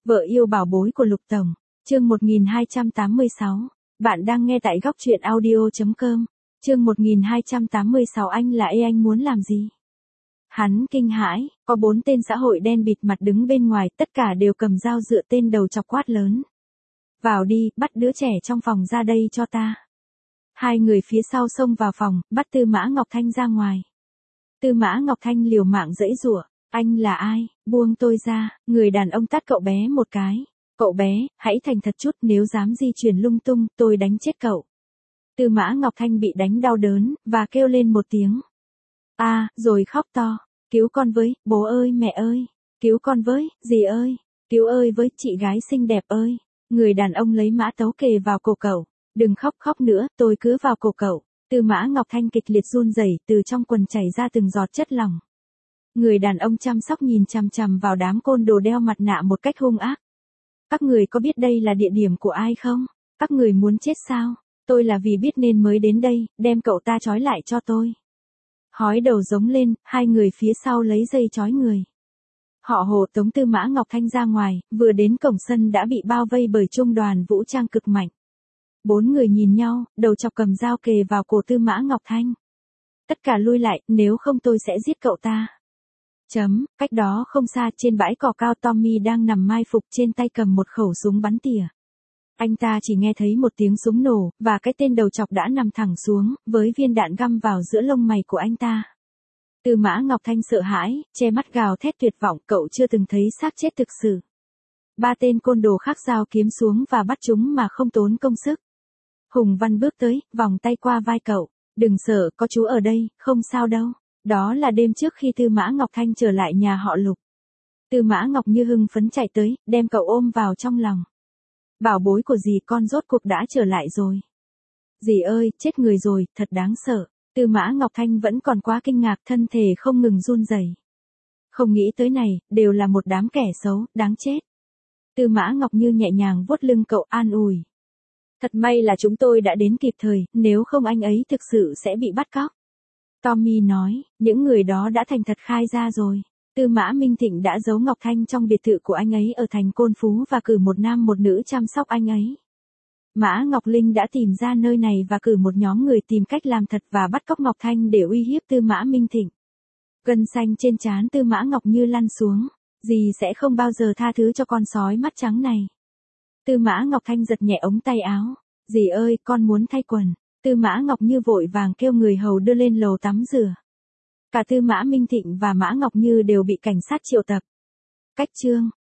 Vợ yêu bảo bối của Lục Tổng, chương 1286. Bạn đang nghe tại góc truyện audio.com. Chương 1286 anh là anh muốn làm gì? Hắn kinh hãi, có 4 tên xã hội đen bịt mặt đứng bên ngoài, tất cả đều cầm dao dựa tên đầu chọc quát lớn. Vào đi, bắt đứa trẻ trong phòng ra đây cho ta. Hai người phía sau xông vào phòng, bắt Tư Mã Ngọc Thanh ra ngoài. Tư Mã Ngọc Thanh liều mạng giãy giụa, anh là ai, buông tôi ra, người đàn ông tát cậu bé một cái. Cậu bé, hãy thành thật chút, nếu dám di chuyển lung tung, tôi đánh chết cậu. Tư Mã Ngọc Thanh bị đánh đau đớn, và kêu lên một tiếng. Rồi khóc to, cứu con với, bố ơi mẹ ơi, cứu con với, dì ơi, cứu ơi với, chị gái xinh đẹp ơi. Người đàn ông lấy mã tấu kề vào cổ cậu, đừng khóc nữa, tôi cứ vào cổ cậu. Tư Mã Ngọc Thanh kịch liệt run rẩy, từ trong quần chảy ra từng giọt chất lỏng. Người đàn ông chăm sóc nhìn chằm chằm vào đám côn đồ đeo mặt nạ một cách hung ác. Các người có biết đây là địa điểm của ai không? Các người muốn chết sao? Tôi là vì biết nên mới đến đây, đem cậu ta trói lại cho tôi. Hói đầu giống lên, hai người phía sau lấy dây trói người. Họ hộ tống Tư Mã Ngọc Thanh ra ngoài, vừa đến cổng sân đã bị bao vây bởi trung đoàn vũ trang cực mạnh. 4 người nhìn nhau, đầu chọc cầm dao kề vào cổ Tư Mã Ngọc Thanh. Tất cả lui lại, nếu không tôi sẽ giết cậu ta. Cách đó không xa trên bãi cỏ cao, Tommy đang nằm mai phục, trên tay cầm một khẩu súng bắn tỉa. Anh ta chỉ nghe thấy một tiếng súng nổ, và cái tên đầu chọc đã nằm thẳng xuống, với viên đạn găm vào giữa lông mày của anh ta. Tư Mã Ngọc Thanh sợ hãi, che mắt gào thét tuyệt vọng, cậu chưa từng thấy xác chết thực sự. 3 tên côn đồ khác dao kiếm xuống và bắt chúng mà không tốn công sức. Hùng Văn bước tới, vòng tay qua vai cậu. Đừng sợ, có chú ở đây, không sao đâu. Đó là đêm trước khi Tư Mã Ngọc Thanh trở lại nhà họ Lục. Tư Mã Ngọc như hưng phấn chạy tới, đem cậu ôm vào trong lòng. Bảo bối của dì con rốt cuộc đã trở lại rồi. Dì ơi, chết người rồi, thật đáng sợ. Tư Mã Ngọc Thanh vẫn còn quá kinh ngạc, thân thể không ngừng run rẩy. Không nghĩ tới này, đều là một đám kẻ xấu, đáng chết. Tư Mã Ngọc Như nhẹ nhàng vuốt lưng cậu, an ủi. Thật may là chúng tôi đã đến kịp thời, nếu không anh ấy thực sự sẽ bị bắt cóc. Tommy nói, những người đó đã thành thật khai ra rồi. Tư Mã Minh Thịnh đã giấu Ngọc Thanh trong biệt thự của anh ấy ở thành Côn Phú và cử một nam một nữ chăm sóc anh ấy. Mã Ngọc Linh đã tìm ra nơi này và cử một nhóm người tìm cách làm thật và bắt cóc Ngọc Thanh để uy hiếp Tư Mã Minh Thịnh. Gân xanh trên trán Tư Mã Ngọc Như lăn xuống, dì sẽ không bao giờ tha thứ cho con sói mắt trắng này. Tư Mã Ngọc Thanh giật nhẹ ống tay áo, dì ơi, con muốn thay quần. Tư Mã Ngọc Như vội vàng kêu người hầu đưa lên lầu tắm rửa. Cả Tư Mã Minh Thịnh và Mã Ngọc Như đều bị cảnh sát triệu tập. Cách chương